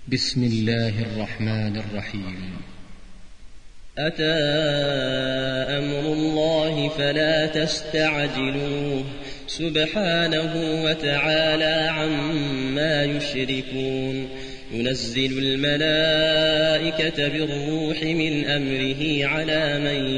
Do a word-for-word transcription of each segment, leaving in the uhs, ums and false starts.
بسم الله الرحمن الرحيم. أتى أمر الله فلا تستعجلوه سبحانه وتعالى عما يشركون. ينزل الملائكة بالروح من أمره على من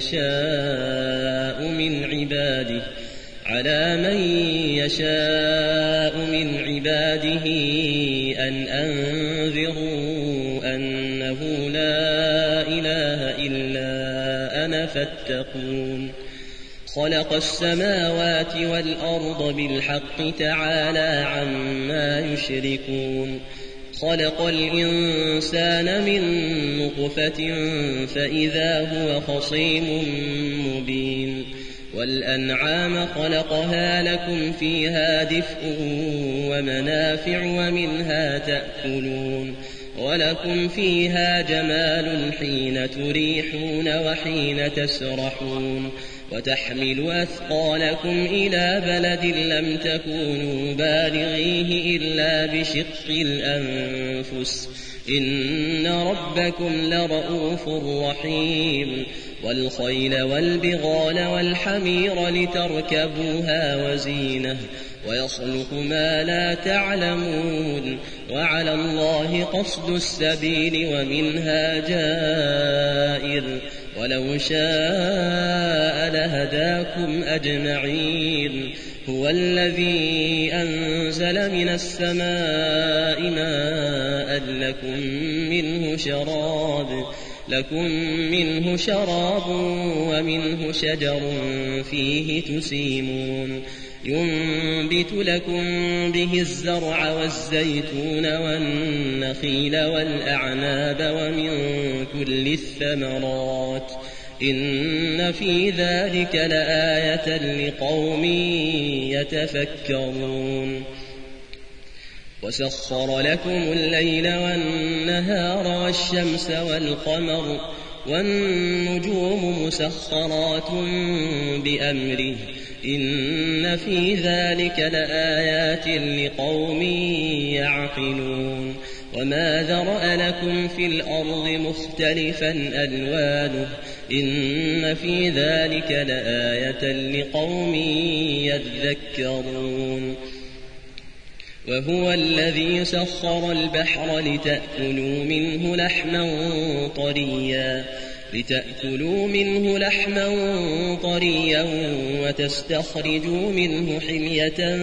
يشاء من عباده على من يشاء من عباده أن أنذروا أنه لا إله إلا أنا فاتقون. خلق السماوات والأرض بالحق تعالى عما يشركون. خلق الإنسان من نطفة فإذا هو خصيم مبين. والأنعام خلقها لكم فيها دفء ومنافع ومنها تأكلون ولكم فيها جمال حين تريحون وحين تسرحون وتحمل أثقالكم إلى بلد لم تكونوا بالغيه إلا بشق الأنفس إن ربكم لرؤوف رحيم. والخيل والبغال والحمير لتركبوها وزينة ويخلق ما لا تعلمون وعلى الله قصد السبيل ومنها جائر ولو شاء لهداكم أجمعين. هو الذي أنزل من السماء ماء لكم منه شراب لكم منه شراب ومنه شجر فيه تسيمون. ينبت لكم به الزرع والزيتون والنخيل والأعناب ومن كل الثمرات إن في ذلك لآية لقوم يتفكرون. وسخر لكم الليل والنهار والشمس والقمر والنجوم مسخرات بأمره إن في ذلك لآيات لقوم يعقلون. وما ذرأ لكم في الأرض مختلفا ألوانه إن في ذلك لآية لقوم يذكرون. وهو الذي سخر البحر لتأكلوا منه لحما طريا لتأكلوا منه لحما طريا وتستخرجوا منه حلية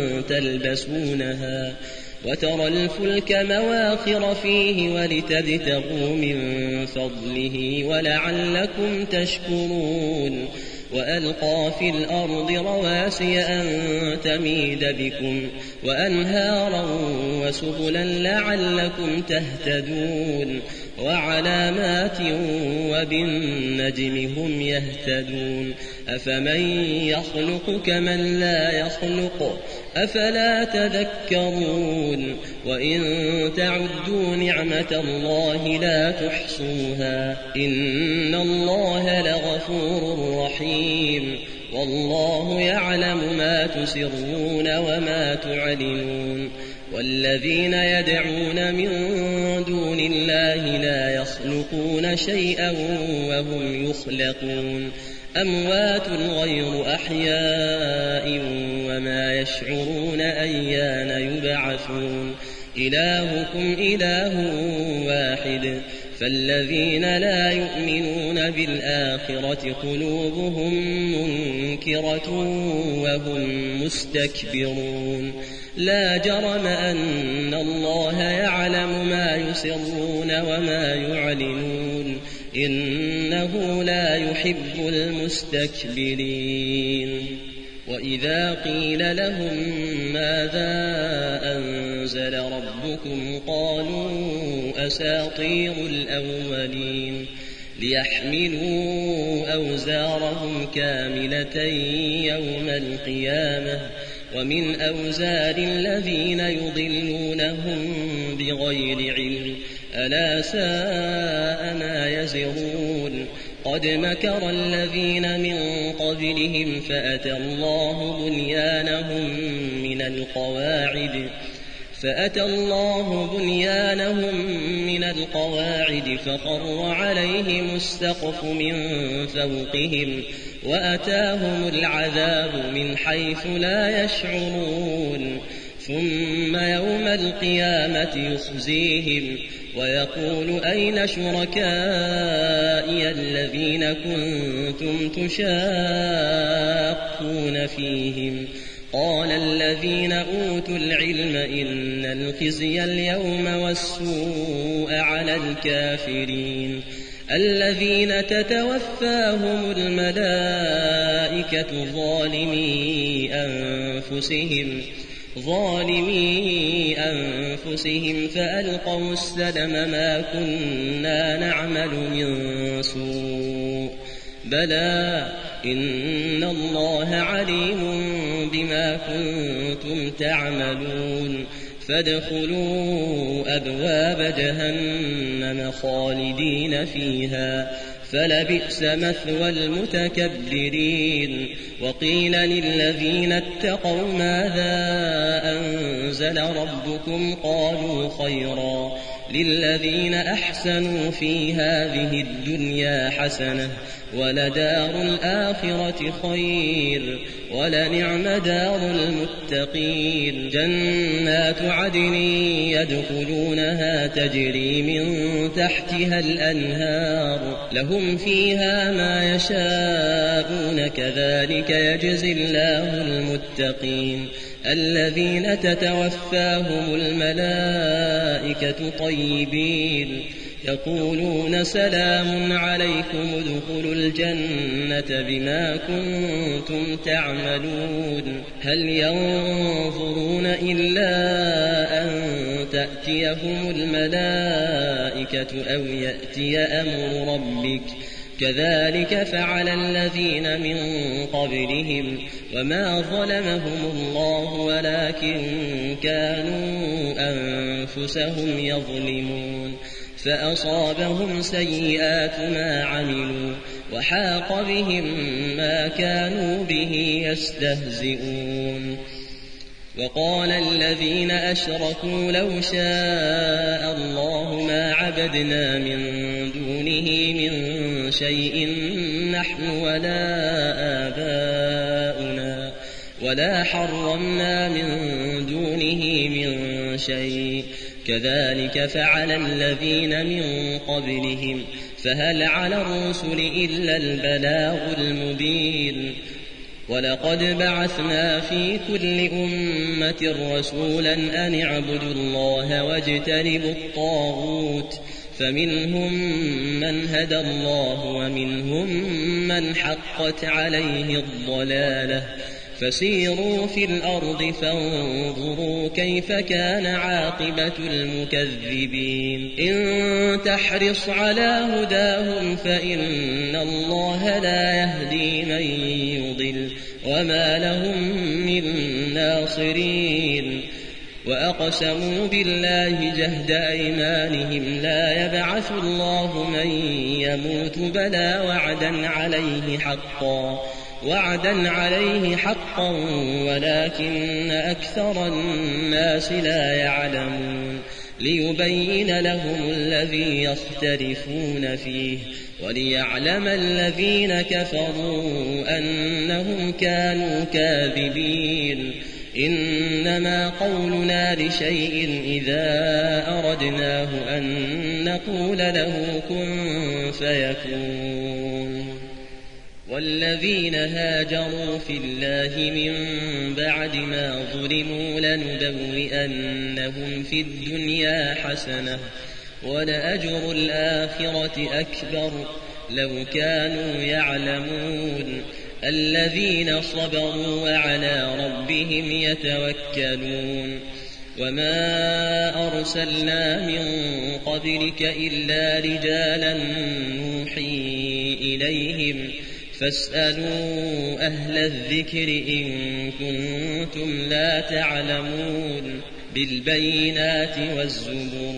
تلبسونها وترى الفلك مواخر فيه ولتبتغوا من فضله ولعلكم تشكرون. وألقى في الأرض رواسي أن تميد بكم وأنهارا وسبلا لعلكم تهتدون وعلامات وبالنجم هم يهتدون. أفمن يخلق كمن لا يخلق أفلا تذكرون. وإن تعدوا نعمة الله لا تحصوها إن الله لغفور رحيم. والله يعلم ما تسرون وما تعلنون. والذين يدعون من دون الله لا يخلقون شيئا وهم يخلقون أموات غير أحياء وما يشعرون أيان يبعثون. إلهكم إله واحد فالذين لا يؤمنون بالآخرة قلوبهم منكرة وهم مستكبرون. لا جرم أن الله يعلم ما يسرون وما يعلنون إنه لا يحب المستكبرين. وإذا قيل لهم ماذا أنزل ربكم قالوا أساطير الأولين ليحملوا أوزارهم كاملة يوم القيامة ومن أوزار الذين يضلونهم بغير علم ألا ساء ما يزرون. قد مكر الذين من قبلهم فأتى الله بنيانهم من القواعد فأتى الله بنيانهم من القواعد فخر عليهم السقف من فوقهم وأتاهم العذاب من حيث لا يشعرون ثم يوم القيامة يخزيهم ويقول أين شركائي الذين كنتم تشاقون فيهم قال الذين أوتوا العلم إن الخزي اليوم والسوء على الكافرين الذين تتوفاهم الملائكة ظالمي أنفسهم ظالمي أنفسهم فألقوا السلم ما كنا نعمل من سوء بلى إن الله عليم بما كنتم تعملون فادخلوا أبواب جهنم خالدين فيها فلبئس مثوى المتكبرين وقيل للذين اتقوا ماذا أنزل ربكم قالوا خيرا للذين أحسنوا في هذه الدنيا حسنة ولدار الآخرة خير ولنعم دار المتقين جنات عدن يدخلونها تجري من تحتها الأنهار لهم فيها ما يشاءون كذلك يجزي الله المتقين الذين تتوفاهم الملائكة طيبين يقولون سلام عليكم ادخلوا الجنة بما كنتم تعملون هل ينظرون إلا أن تأتيهم الملائكة أو يأتي أمر ربك كذلك فعل الذين من قبلهم وما ظلمهم الله ولكن كانوا أنفسهم يظلمون فأصابهم سيئات ما عملوا وحاق بهم ما كانوا به يستهزئون وقال الذين أشركوا لو شاء الله ما عبدنا من دونه من شيء نحن ولا آباؤنا ولا حرمنا من دونه من شيء كذلك فعل الذين من قبلهم فهل على الرسل إلا البلاغ المبين ولقد بعثنا في كل أمة رسولا أن اعبدوا الله واجتنبوا الطاغوت فمنهم من هدى الله ومنهم من حقت عليه الضلالة فسيروا في الأرض فانظروا كيف كان عاقبة المكذبين إن تحرص على هداهم فإن الله لا يهدي من يضل وما لهم من ناصرين وأقسموا بالله جهد أيمانهم لا يبعث الله من يموت بلى وعدا عليه حقا وعدا عليه حقا ولكن أكثر الناس لا يعلمون ليبين لهم الذي يختلفون فيه وليعلم الذين كفروا أنهم كانوا كاذبين إنما قولنا لشيء إذا أردناه أن نقول له كن فيكون والذين هاجروا في الله من بعد ما ظلموا لنبوئنهم في الدنيا حسنة ولأجر الآخرة أكبر لو كانوا يعلمون الذين صبروا وعلى ربهم يتوكلون وما أرسلنا من قبلك إلا رجالا نوحي إليهم فاسألوا أهل الذكر إن كنتم لا تعلمون بالبينات والزبر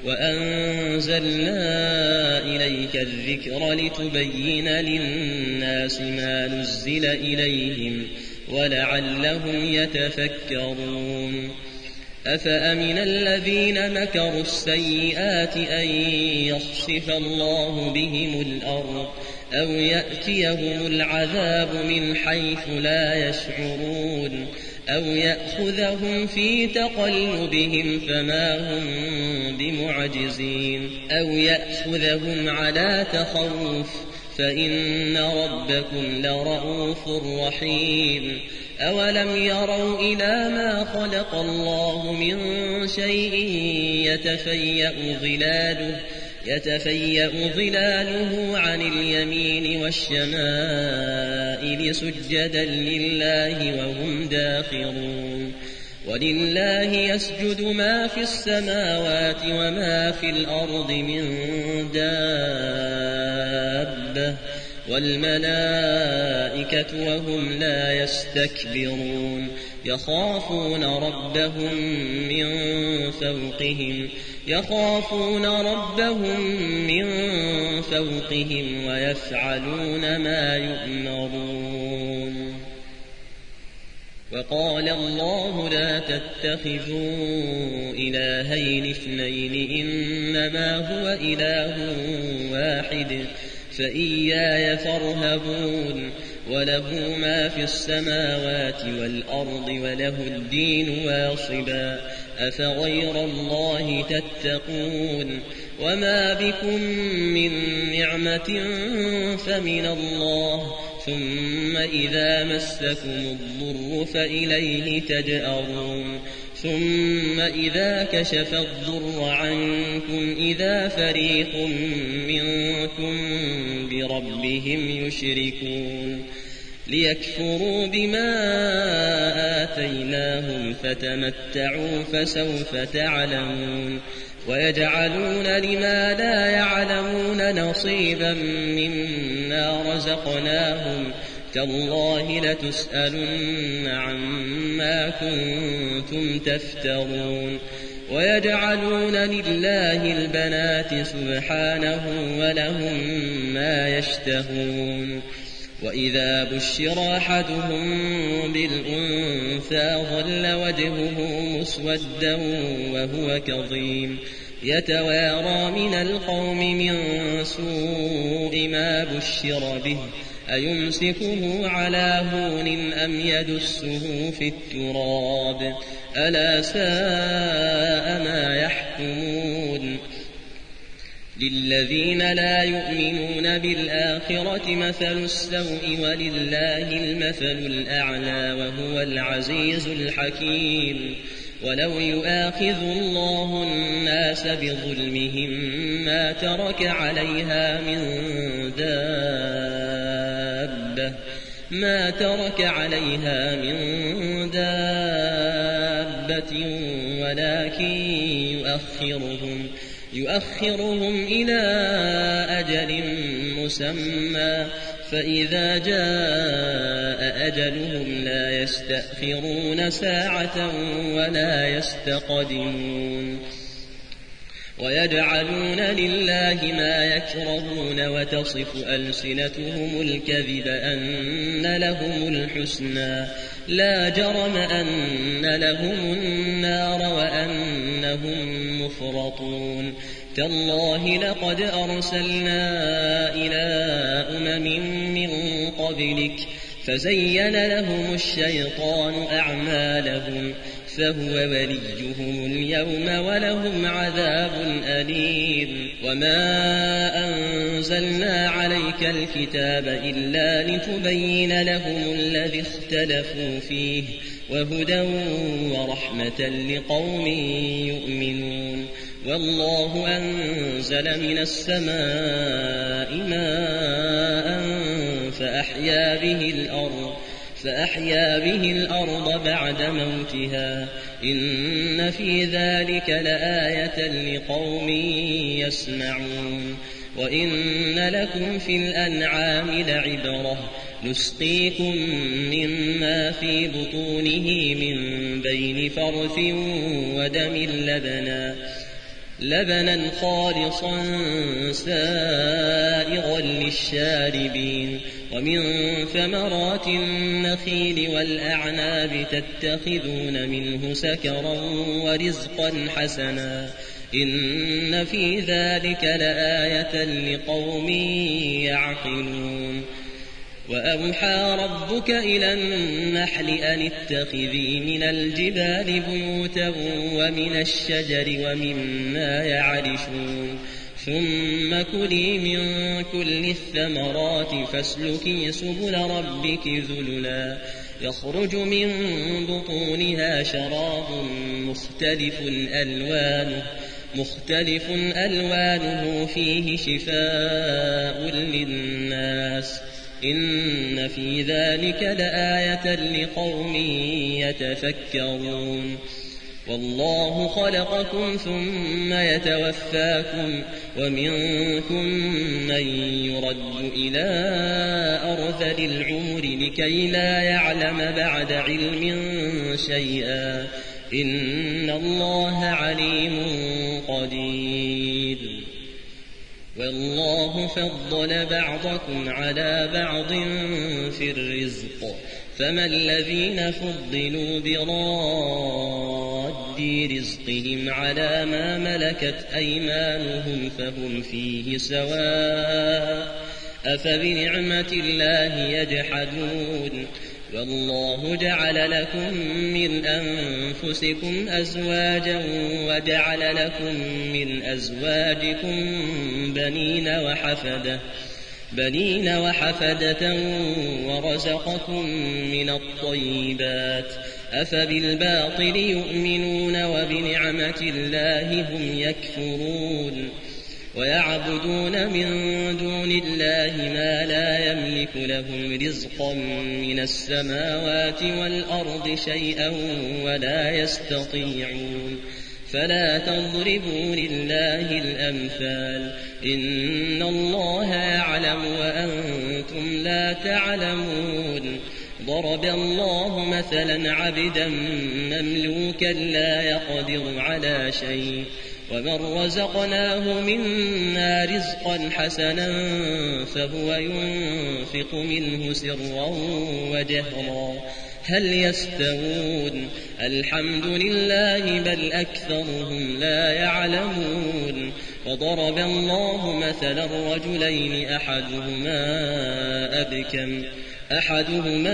وأنزلنا إليك الذكر لتبين للناس ما نزل إليهم ولعلهم يتفكرون أفأمن الذين مكروا السيئات أن يخسف الله بهم الأرض أو يأتيهم العذاب من حيث لا يشعرون أو يأخذهم في تقلبهم فما هم بمعجزين أو يأخذهم على تخوف فإن ربكم لرؤوف رحيم أولم يروا إلى ما خلق الله من شيء يتفيأ ظلاله يتفيأ ظلاله عن اليمين والشمائل سجدا لله وهم داخرون ولله يسجد ما في السماوات وما في الأرض من دابة والملائكة وهم لا يستكبرون يخافون ربهم من فوقهم يخافون ربهم من فوقهم ويفعلون ما يؤمرون وقال الله لا تتخذوا إلهين اثنين إنما هو إله واحد فإياي فارهبون وله ما في السماوات والأرض وله الدين واصبا أفغير الله تتقون وما بكم من نعمة فمن الله ثم إذا مسكم الضر فإليه تجأرون ثم إذا كشف الضر عنكم إذا فريق منكم بربهم يشركون ليكفروا بما آتيناهم فتمتعوا فسوف تعلمون ويجعلون لما لا يعلمون نصيبا مما رزقناهم تالله لتسألن عما كنتم تفترون ويجعلون لله البنات سبحانه ولهم ما يشتهون وإذا بشر أحدهم بالأنثى ظل وجهه مسودا وهو كظيم يتوارى من القوم من سوء ما بشر به أيمسكه على هون أم يدسه في التراب ألا ساء ما يحكمون للذين لا يؤمنون بالآخرة مثل السوء ولله المثل الأعلى وهو العزيز الحكيم ولو يؤاخذ الله الناس بظلمهم ما ترك عليها من دابة ما ترك عليها من دابة ولكن يؤخرهم يؤخرهم إلى أجل مسمى فإذا جاء أجلهم لا يستأخرون ساعة ولا يستقدمون ويجعلون لله ما يكرهون وتصف ألسنتهم الكذب أن لهم الحسنى لا جرم أن لهم النار وأنهم مفرطون تالله لقد أرسلنا إلى أمم من قبلك فزين لهم الشيطان أعمالهم فهو وليهم اليوم ولهم عذاب أليم وما أنزلنا عليك الكتاب إلا لتبين لهم الذي اختلفوا فيه وهدى ورحمة لقوم يؤمنون والله أنزل من السماء ماء فأحيا به الأرض فأحيا به الأرض بعد موتها إن في ذلك لآية لقوم يسمعون وإن لكم في الأنعام لعبرة نسقيكم مما في بطونه من بين فرث ودم لبنا لبنا خالصا سائغا للشاربين ومن ثمرات النخيل والأعناب تتخذون منه سكرا ورزقا حسنا إن في ذلك لآية لقوم يعقلون وأوحى ربك إلى النحل أن اتخذي من الجبال بيوتا ومن الشجر ومما يعرشون ثم كلي من كل الثمرات فاسلكي سبل ربك ذللا يخرج من بطونها شراب مختلف ألوانه مختلف ألوانه فيه شفاء للناس إن في ذلك لآية لقوم يتفكرون والله خلقكم ثم يتوفاكم ومنكم من يرد إلى أرذل العمر لكي لا يعلم بعد علم شيئا إن الله عليم قدير والله فضل بعضكم على بعض في الرزق فما الذين فضلوا براد رزقهم على ما ملكت أيمانهم فهم فيه سواء أفبنعمة الله يجحدون والله جعل لكم من أنفسكم أزواجا وجعل لكم من أزواجكم بنين وحفدة بنين وحفدة ورزقكم من الطيبات أفبالباطل يؤمنون وبنعمة الله هم يكفرون ويعبدون من دون الله ما لا يملك لهم رزقا من السماوات والأرض شيئا ولا يستطيعون فلا تضربوا لله الأمثال إن الله يعلم وأنتم لا تعلمون ضرب الله مثلا عبدا مملوكا لا يقدر على شيء ومن رزقناه منا رزقا حسنا فهو ينفق منه سرا وجهرا هل يستوون الحمد لله بل أكثرهم لا يعلمون وضرب الله مثلا رجلين أحدهما أبكم أحدهما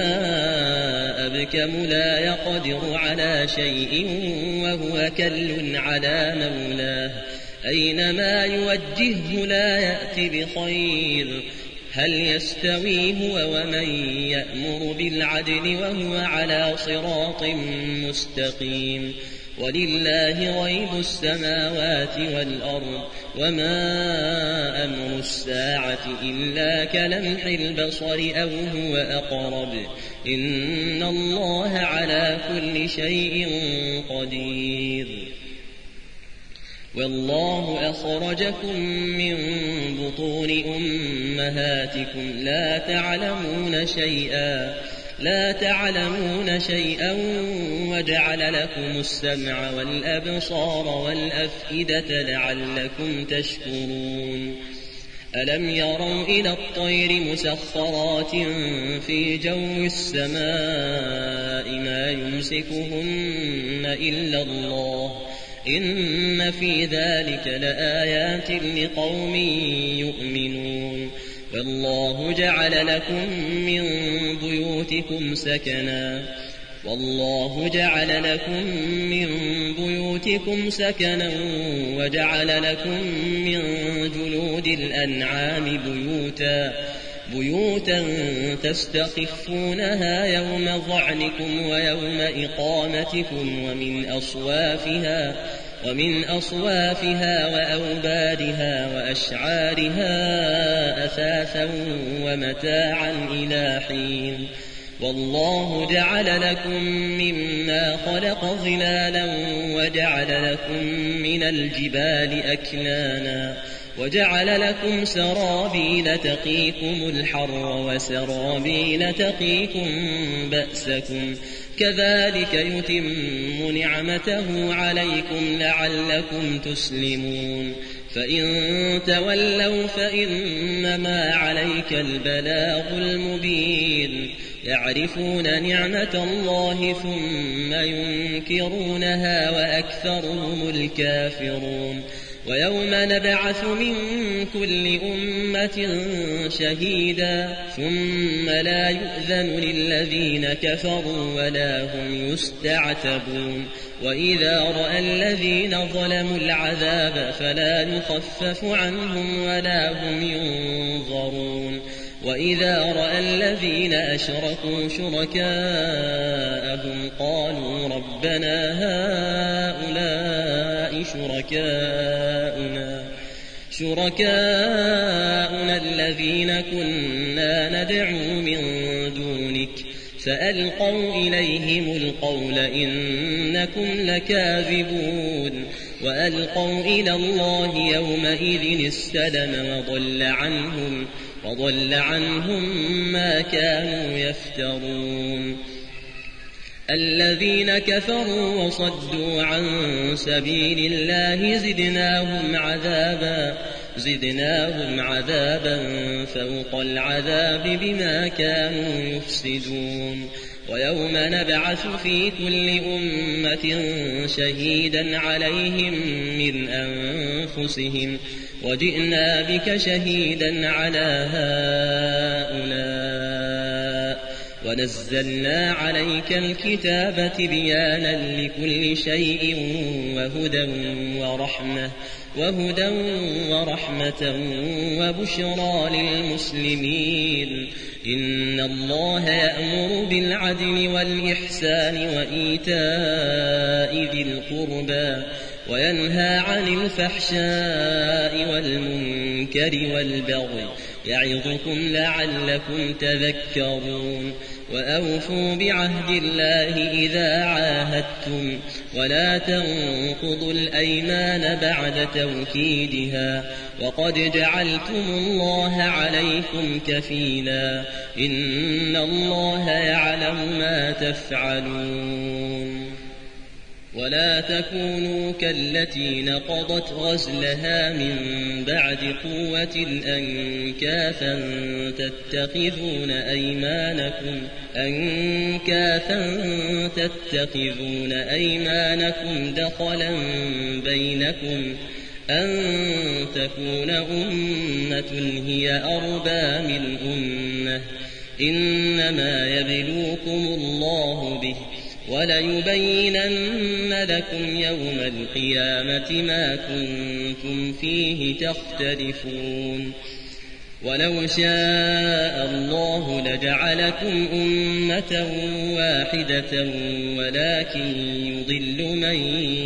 أبكم لا يقدر على شيء وهو كل على مولاه أينما يوجهه لا يأتي بخير هل يستوي هو ومن يأمر بالعدل وهو على صراط مستقيم ولله غيب السماوات والأرض وما أمر الساعة إلا كلمح البصر أو هو أقرب إن الله على كل شيء قدير والله أخرجكم من بطون أمهاتكم لا تعلمون شيئا لا تعلمون شيئا وجعل لكم السمع والأبصار والأفئدة لعلكم تشكرون ألم يروا إلى الطير مسخرات في جو السماء ما يمسكهن إلا الله إن في ذلك لآيات لقوم يؤمنون والله جعل لكم من بيوتكم سكنا والله جعل لكم من بيوتكم سكنا وجعل لكم من جلود الأنعام بيوتا بيوتا تستخفونها يوم ظعنكم ويوم إقامتكم ومن أصوافها ومن أصوافها وأوبارها وأشعارها أثاثا ومتاعا إلى حين والله جعل لكم مما خلق ظلالا وجعل لكم من الجبال أكنانا وجعل لكم سرابيل تقيكم الحر وسرابيل تقيكم بأسكم كذلك يتم نعمته عليكم لعلكم تسلمون فإن تولوا فإنما عليك البلاغ المبين يعرفون نعمة الله ثم ينكرونها وأكثرهم الكافرون ويوم نبعث من كل أمة شهيدا ثم لا يؤذن للذين كفروا ولا هم يستعتبون وإذا رأى الذين ظلموا العذاب فلا يخفف عنهم ولا هم ينظرون وإذا رأى الذين أشركوا شركاءهم قالوا ربنا هؤلاء شركاؤنا شركاؤنا الذين كنا ندعو من دونك فألقوا إليهم القول إنكم لكاذبون وألقوا إلى الله يومئذ السلم وضل عنهم وضل عنهم ما كانوا يفترون الذين كفروا وصدوا عن سبيل الله زدناهم عذابا زدناهم عذابا فوق العذاب بما كانوا يفسدون ويوم نبعث في كل أمة شهيدا عليهم من أنفسهم وجئنا بك شهيدا على هؤلاء ونزلنا عليك الكتاب تبيانا لكل شيء وهدى ورحمة وهدى ورحمة وبشرى للمسلمين إن الله يأمر بالعدل والإحسان وإيتاء ذي القربى وينهى عن الفحشاء والمنكر والبغي يعظكم لعلكم تذكرون وأوفوا بعهد الله إذا عاهدتم ولا تنقضوا الأيمان بعد توكيدها وقد جعلتم الله عليكم كفيلا إن الله يعلم ما تفعلون ولا تكونوا كالتي نقضت غزلها من بعد قوة أنكاثا تتخذون أيمانكم أنكاثا تتخذون أيمانكم دخلا بينكم أن تكون أمة هي أربى من أمة إنما يبلوكم الله به وليبينن لكم يوم القيامة ما كنتم فيه تختلفون ولو شاء الله لجعلكم أمة واحدة ولكن يضل من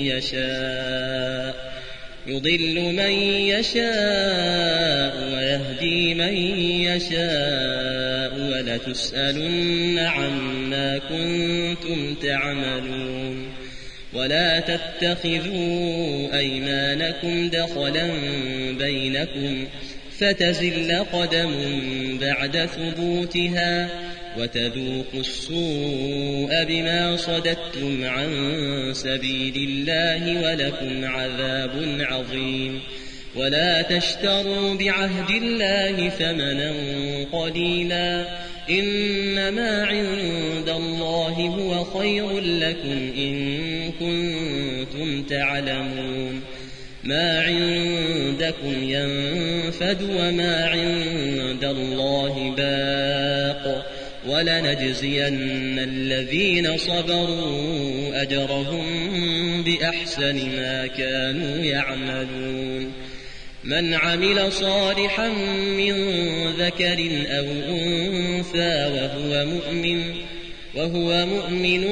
يشاء يضل من يشاء ويهدي من يشاء ولتسألن عما كنتم تعملون ولا تتخذوا أيمانكم دخلا بينكم فتزل قدم بعد ثبوتها وتذوقوا السوء بما صددتم عن سبيل الله ولكم عذاب عظيم ولا تشتروا بعهد الله ثمنا قليلا إنما عند الله هو خير لكم إن كنتم تعلمون ما عندكم ينفد وما عند الله باق ولنجزين الذين صبروا أجرهم بأحسن ما كانوا يعملون من عمل صالحا من ذكر أو أنثى وهو مؤمن وهو مؤمن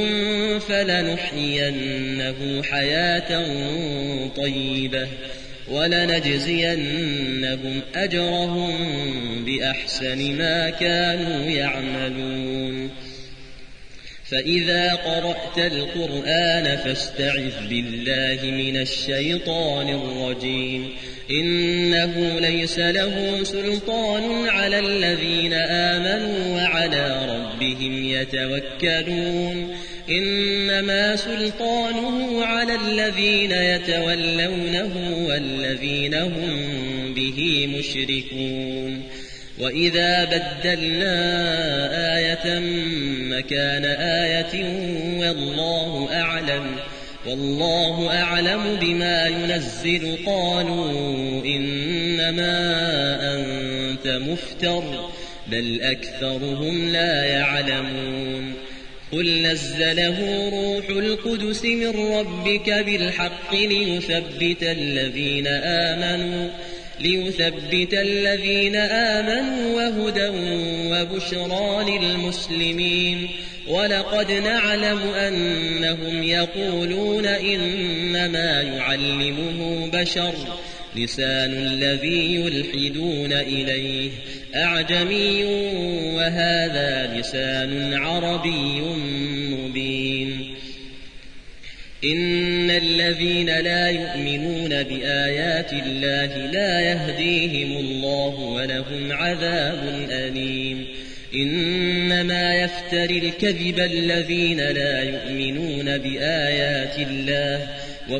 فلنحيينه حياة طيبة ولنجزينهم أجرهم بأحسن ما كانوا يعملون فإذا قرأت القرآن فاستعذ بالله من الشيطان الرجيم إنه ليس له سلطان على الذين آمنوا وعلى ربهم يتوكلون إنما سلطانه على الذين يتولونه والذين هم به مشركون وإذا بدلنا آية مكان آية والله أعلم والله أعلم بما ينزل قالوا إنما أنت مفتر بل أكثرهم لا يعلمون قل نزله روح القدس من ربك بالحق ليثبت الذين آمنوا ليثبت الذين آمنوا وهدى وبشرى للمسلمين ولقد نعلم أنهم يقولون إنما يعلمه بشر لسان الذي يلحدون إليه أعجمي وهذا لسان عربي مبين إن الذين لا يؤمنون بآيات الله لا يهديهم الله ولهم عذاب أليم إنما يفتري الكذب الذين لا يؤمنون بآيات الله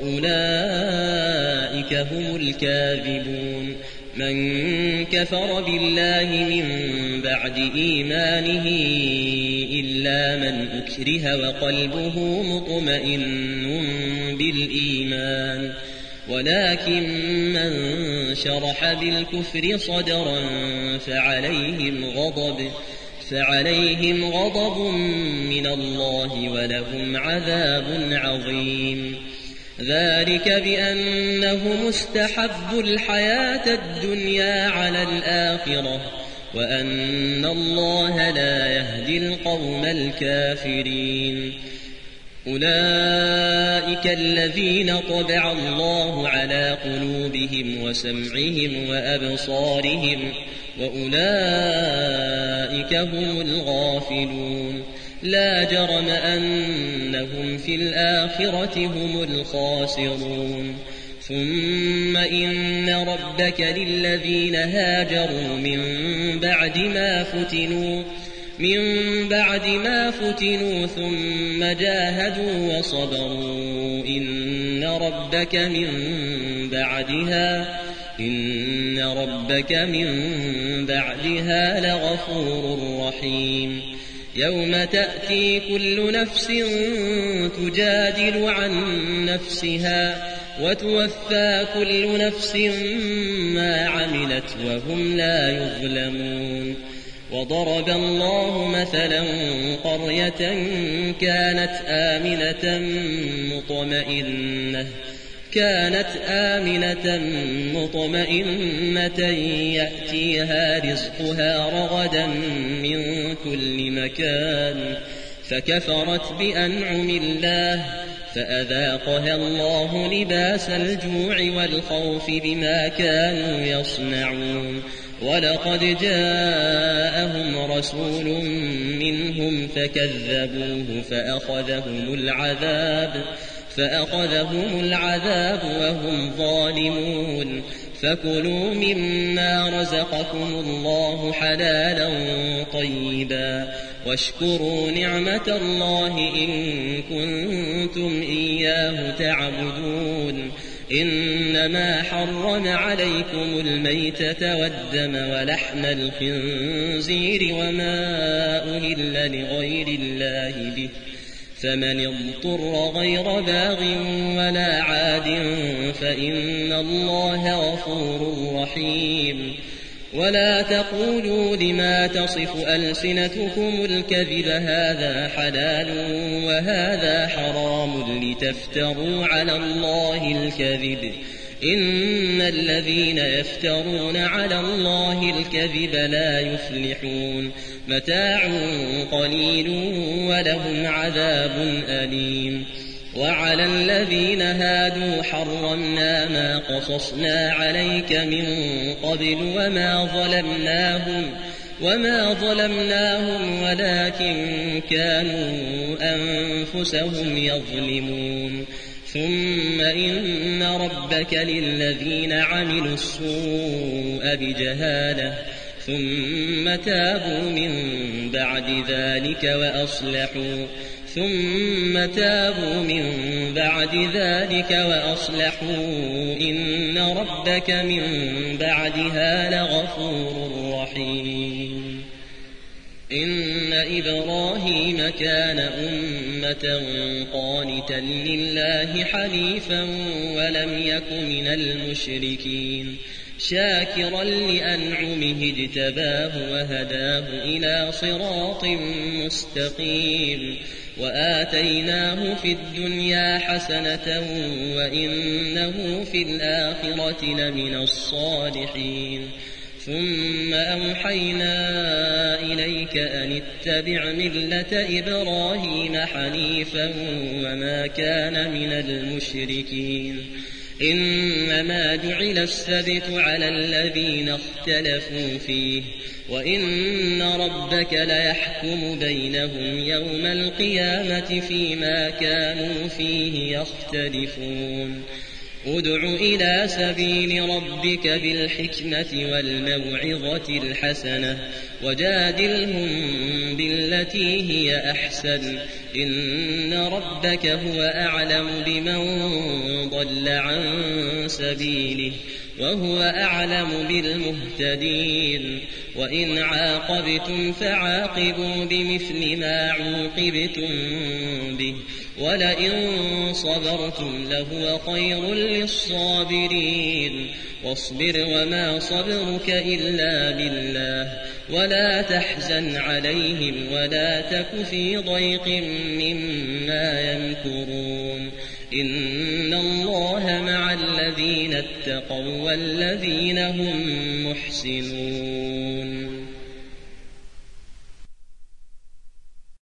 وأولئك هم الكاذبون من كفر بالله من بعد إيمانه إلا من أكره وقلبه مطمئن بالإيمان ولكن من شرح بالكفر صدرا فعليهم غضب فعليهم غضب من الله ولهم عذاب عظيم ذلك بأنهم استحبوا الحياة الدنيا على الآخرة وأن الله لا يهدي القوم الكافرين أولئك الذين طبع الله على قلوبهم وسمعهم وأبصارهم وأولئك هم الغافلون لا جرم أنهم في الآخرة هم الخاسرون ثم إن ربك للذين هاجروا من بعد ما فتنوا من بعد ما فتنوا ثم جاهدوا وصبروا إن ربك من بعدها إن ربك من بعدها لغفور رحيم يوم تأتي كل نفس تجادل عن نفسها وتوفى كل نفس ما عملت وهم لا يظلمون وضرب الله مثلا قرية كانت آمنة مطمئنة كانت آمنة مطمئنة يأتيها رزقها رغدا من كل مكان فكفرت بأنعم الله فأذاقها الله لباس الجوع والخوف بما كانوا يصنعون ولقد جاءهم رسول منهم فكذبوه فأخذهم العذاب فأخذهم العذاب وهم ظالمون فكلوا مما رزقكم الله حلالا طيبا واشكروا نعمة الله إن كنتم إياه تعبدون إنما حرم عليكم الميتة والدم ولحم الخنزير وما أهل لغير الله به فمن اضطر غير باغ ولا عاد فإن الله غفور رحيم ولا تقولوا لما تصف ألسنتكم الكذب هذا حلال وهذا حرام لتفتروا على الله الكذب إن الذين يفترون على الله الكذب لا يفلحون متاع قليل ولهم عذاب أليم وعلى الذين هادوا حرمنا ما قصصنا عليك من قبل وما ظلمناهم وما ظلمناهم ولكن كانوا أنفسهم يظلمون ثم إن ربك للذين عملوا السوء بجهالة ثم تابوا من بعد ذلك وأصلحوا ثم تابوا من بعد ذلك وأصلحوا إن ربك من بعدها لغفور رحيم إن إبراهيم كان أمة قانتا لله حنيفا ولم يك من المشركين شاكرا لأنعمه اجتباه وهداه إلى صراط مستقيم وآتيناه في الدنيا حسنة وإنه في الآخرة لمن الصالحين ثم أوحينا إليك أن اتبع ملة إبراهيم حنيفا وما كان من المشركين إنما جعل السبت على الذين اختلفوا فيه وإن ربك ليحكم بينهم يوم القيامة فيما كانوا فيه يختلفون ادع إلى سبيل ربك بالحكمة والموعظة الحسنة وجادلهم بالتي هي أحسن إن ربك هو أعلم بمن ضل عن سبيله وهو أعلم بالمهتدين وإن عاقبتم فعاقبوا بمثل ما عوقبتم به ولئن صبرتم لهو خير للصابرين واصبر وما صبرك إلا بالله ولا تحزن عليهم ولا تك في ضيق مما يمكرون إن الله مع الذين اتقوا والذين هم محسنون